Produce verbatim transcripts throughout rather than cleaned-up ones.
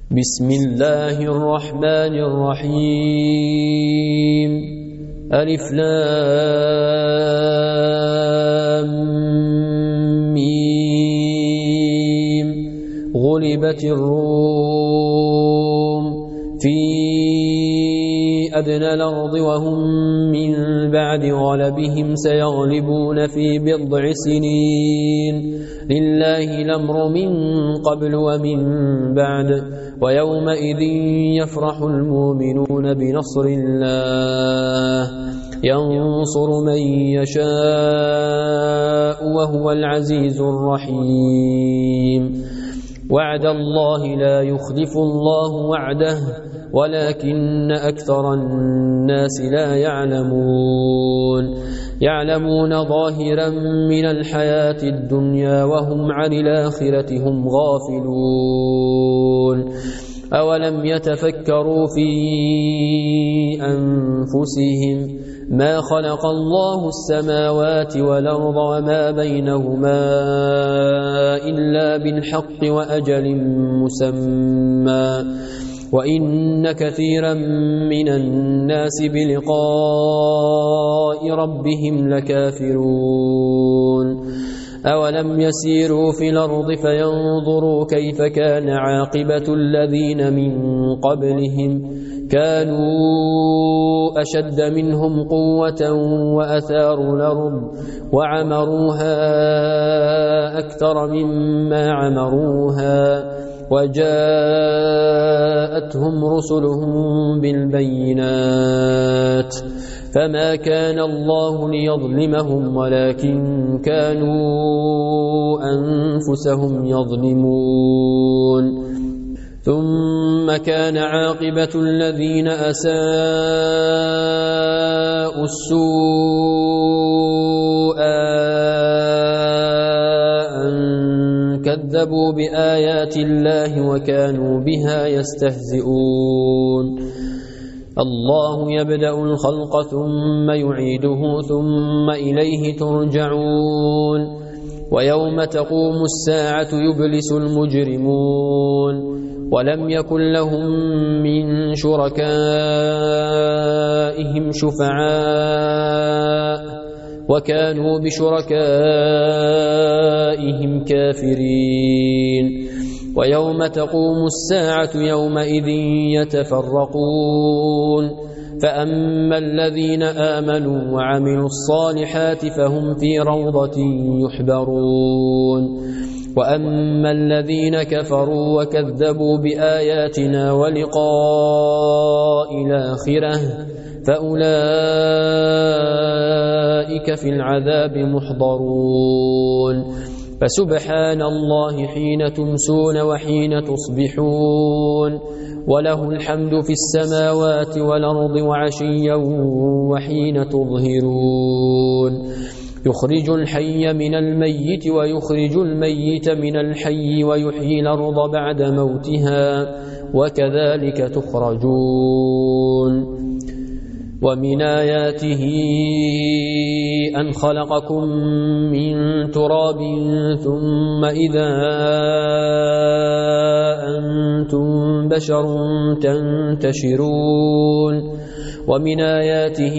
بسم الله الرحمن الرحيم ألف لام ميم غلبت الروم في أدنى الأرض وهم من بعد غلبهم سيغلبون في بضع سنين لله الأمر من قبل ومن بعد ويومئذ يفرح المؤمنون بنصر الله ينصر من يشاء وهو العزيز الرحيم وعد الله لا يخلف الله وعده ولكن أكثر الناس لا يعلمون يعلمون ظاهرا من الحياة الدنيا وهم عن الآخرة هم غافلون أولم يتفكروا في أنفسهم ما خلق الله السماوات والأرض وما بينهما إلا بالحق وأجل مسمى وإن كثيرا من الناس بلقاء ربهم لكافرون أولم يسيروا في الأرض فينظروا كيف كان عاقبة الذين من قبلهم كانوا أشد منهم قوة وأثاروا الأرض وعمروها أكثر مما عمروها وجاءتهم رسلهم بالبينات فما كان الله ليظلمهم ولكن كانوا أنفسهم يظلمون ثم كان عاقبة الذين أساءوا السوء كذبوا بآيات الله وكانوا بها يستهزئون الله يبدأ الخلق ثم يعيده ثم إليه ترجعون ويوم تقوم الساعة يبلس المجرمون ولم يكن لهم من شركائهم شفعاء وكانوا بشركائهم كافرين ويوم تقوم الساعة يومئذ يتفرقون فأما الذين آمنوا وعملوا الصالحات فهم في روضة يحبرون وأما الذين كفروا وكذبوا بآياتنا ولقاء الآخرة فأولئك في العذاب محضرون فسبحان الله حين تمسون وحين تصبحون وله الحمد في السماوات والأرض وعشيا وحين تظهرون يخرج الحي من الميت ويخرج الميت من الحي ويحيي الأرض بعد موتها وكذلك تخرجون ومن آياته أن خلقكم من تراب ثم إذا أنتم بشر تنتشرون ومن آياته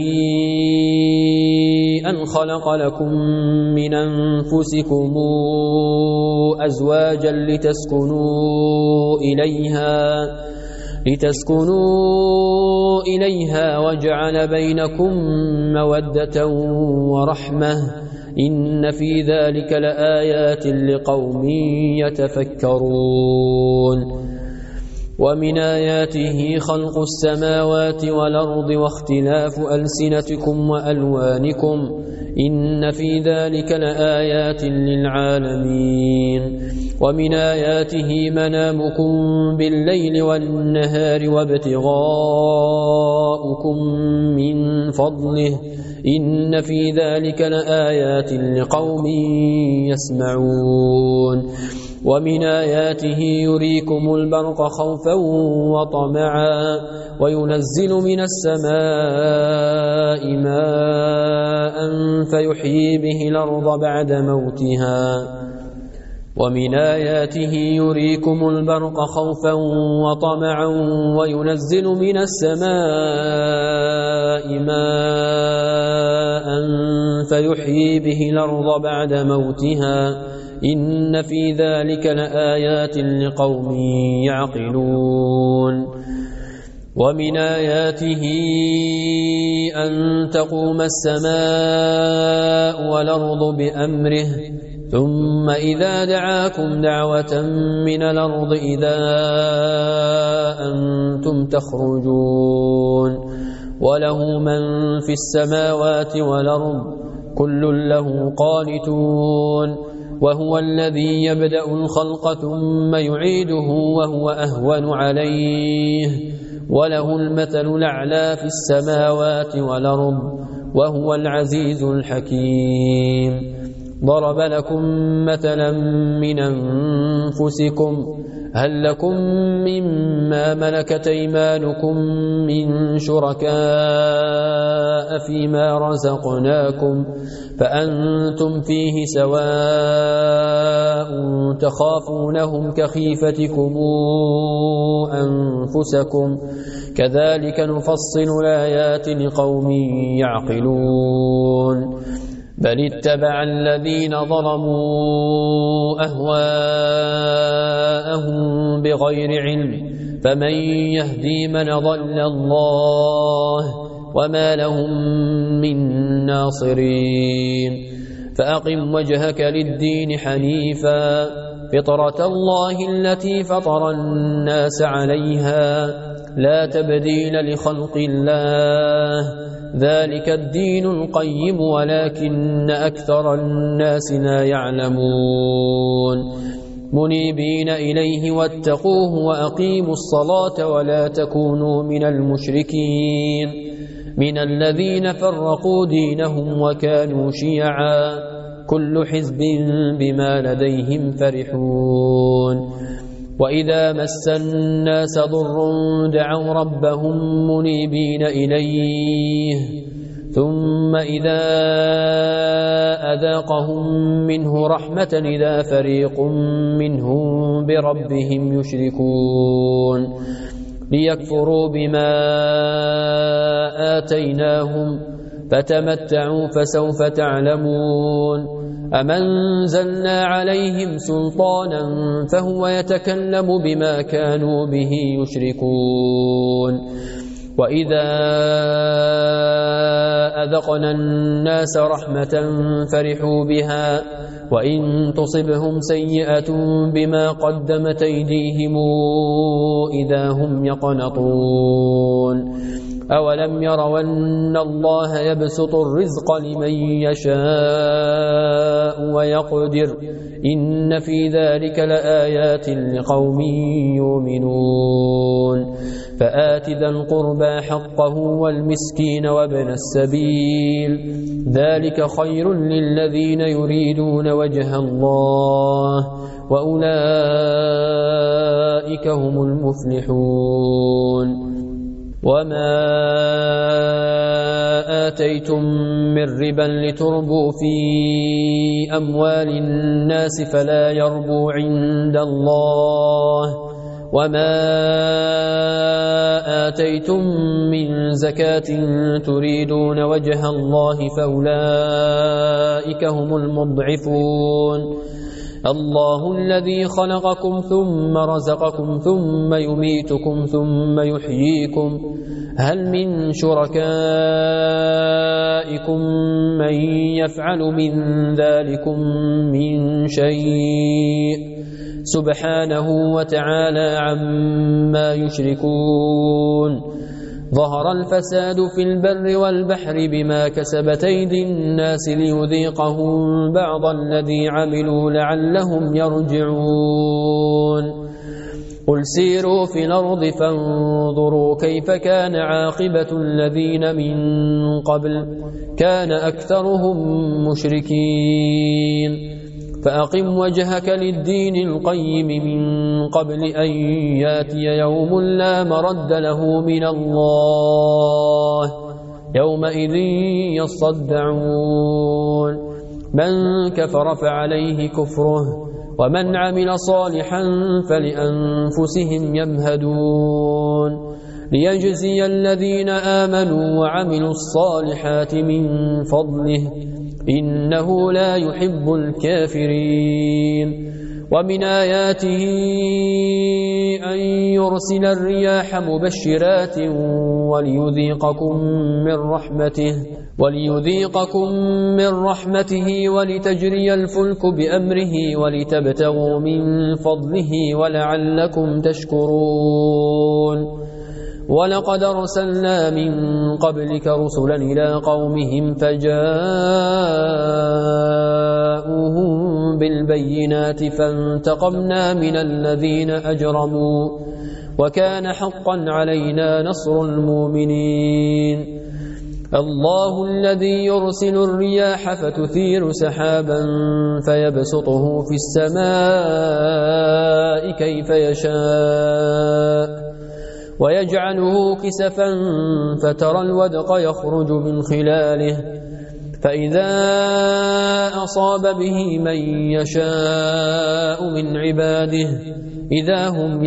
أن خلق لكم من أنفسكم أزواجا لتسكنوا إليها لتسكنوا إليها وجعل بينكم مودة ورحمة إن في ذلك لآيات لقوم يتفكرون ومن آياته خلق السماوات والأرض واختلاف ألسنتكم وألوانكم إن في ذلك لآيات للعالمين ومن آياته منامكم بالليل والنهار وابتغاؤكم من فضله إن في ذلك لآيات لقوم يسمعون ومن آياته يريكم البرق خوفا وطمعا وينزل من السماء ماء فيحيي به الأرض بعد موتها ومن آياته يريكم البرق خوفا وطمعا وينزل من السماء ماء فيحيي به الأرض بعد موتها إن في ذلك لآيات لقوم يعقلون ومن آياته أن تقوم السماء والأرض بأمره ثم إذا دعاكم دعوة من الأرض إذا أنتم تخرجون وله من في السماوات والأرض كل له قانتون وهو الذي يبدأ الخلق ثم يعيده وهو أهون عليه وله المثل الأعلى في السماوات والأرض وهو العزيز الحكيم ضرب لكم مثلا من أنفسكم هل لكم مما ملكت أيمانكم من شركاء فيما رزقناكم فأنتم فيه سواء تخافونهم كخيفتكم أنفسكم كذلك نفصل الآيات لقوم يعقلون بل اتبع الذين ظلموا أهواءهم بغير علم فمن يهدي من ضل الله وما لهم من ناصرين فأقم وجهك للدين حنيفا فطرة الله التي فطر الناس عليها لا تبديل لخلق الله ذلك الدين القيم ولكن أكثر الناس لا يعلمون منيبين إليه واتقوه وأقيموا الصلاة ولا تكونوا من المشركين من الذين فرقوا دينهم وكانوا شيعا كل حزب بما لديهم فرحون وإذا مس الناس ضر دعوا ربهم منيبين إليه ثم إذا أذاقهم منه رحمة إذا فريق منهم بربهم يشركون ليكفروا بما آتيناهم فتمتعوا فسوف تعلمون أمنزلنا عليهم سلطانا فهو يتكلم بما كانوا به يشركون وإذا أذقنا الناس رحمة فرحوا بها وإن تصبهم سيئة بما قدمت أيديهم إذا هم يقنطون أولم يروا أن الله يبسط الرزق لمن يشاء ويقدر إن في ذلك لآيات لقوم يؤمنون فآت ذا القربى حقه والمسكين وابن السبيل ذلك خير للذين يريدون وجه الله وأولئك هم المفلحون وما آتيتم من ربا لتربوا في أموال الناس فلا يربو عند الله وما آتيتم من زكاة تريدون وجه الله فأولئك هم المضعفون الله الذي خلقكم ثم رزقكم ثم يميتكم ثم يحييكم هل من شركائكم من يفعل من ذلكم من شيء سبحانه وتعالى عما يشركون ظهر الفساد في البر والبحر بما كسبت أيدي الناس ليذيقهم بعض الذي عملوا لعلهم يرجعون قل سيروا في الأرض فانظروا كيف كان عاقبة الذين من قبل كان أكثرهم مشركين فأقم وجهك للدين القيم من قبل أن ياتي يوم لا مرد له من الله يومئذ يصدعون من كفر فعليه كفره ومن عمل صالحا فلأنفسهم يمهدون ليجزي الذين آمنوا وعملوا الصالحات من فضله إنه لا يحب الكافرين ومن آياته أن يرسل الرياح مبشرات وليذيقكم من رحمته وليذيقكم من رحمته ولتجري الفلك بأمره ولتبتغوا من فضله ولعلكم تشكرون ولقد أرسلنا من قبلك رسلا إلى قومهم فجاءوهم بالبينات فانتقمنا من الذين أجرموا وكان حقا علينا نصر المؤمنين الله الذي يرسل الرياح فتثير سحابا فيبسطه في السماء كيف يشاء ويجعله كسفا فترى الودق يخرج من خلاله فإذا أصاب به من يشاء من عباده إذا هم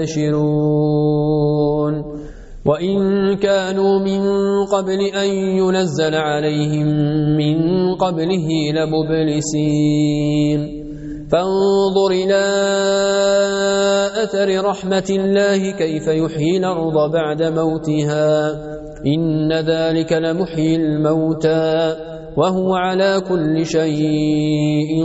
يستبشرون وإن كانوا من قبل أن ينزل عليهم من قبله لمبلسين فانظر إلى أثر رحمة الله كيف يحيي الأرض بعد موتها إن ذلك لمحيي الموتى وهو على كل شيء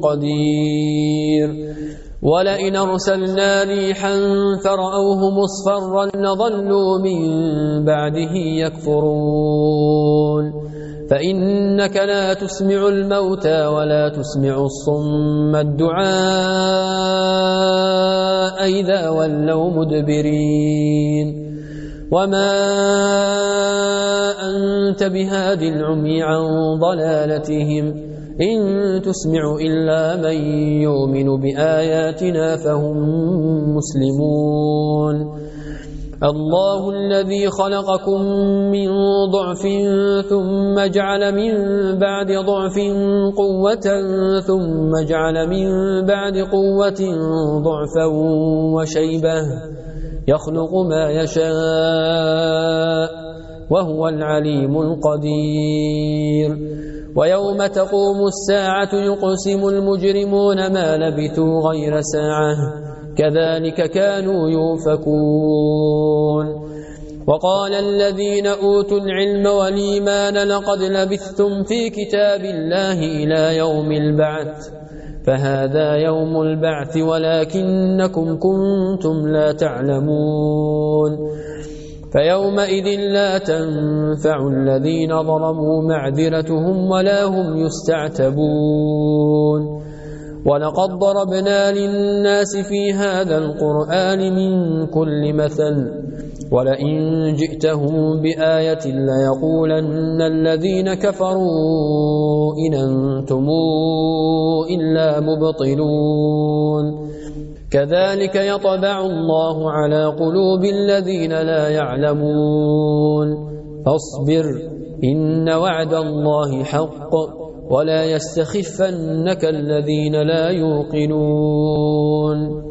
قدير ولئن أرسلنا ريحا فرأوه مصفرا لظلوا من بعده يكفرون فإنك لا تسمع الموتى ولا تسمع الصم الدعاء إذا ولوا مدبرين وما أنت بهاد العمي عن ضلالتهم إن تسمع إلا من يؤمن بآياتنا فهم مسلمون الله الذي خلقكم من ضعف ثم جعل من بعد ضعف قوة ثم جعل من بعد قوة ضعفا وشيبة يخلق ما يشاء وهو العليم القدير ويوم تقوم الساعة يقسم المجرمون ما لبثوا غير ساعة كذلك كانوا يؤفكون وقال الذين أوتوا العلم والإيمان لقد لبثتم في كتاب الله إلى يوم البعث فهذا يوم البعث ولكنكم كنتم لا تعلمون فيومئذ لا تنفع الذين ظلموا معذرتهم ولا هم يستعتبون ولقد ضربنا للناس في هذا القرآن من كل مثل ولئن جئتهم بآية ليقولن الذين كفروا إن أنتم إلا مبطلون كذلك يطبع الله على قلوب الذين لا يعلمون فاصبر إن وعد الله حق ولا يستخفنك الذين لا يوقنون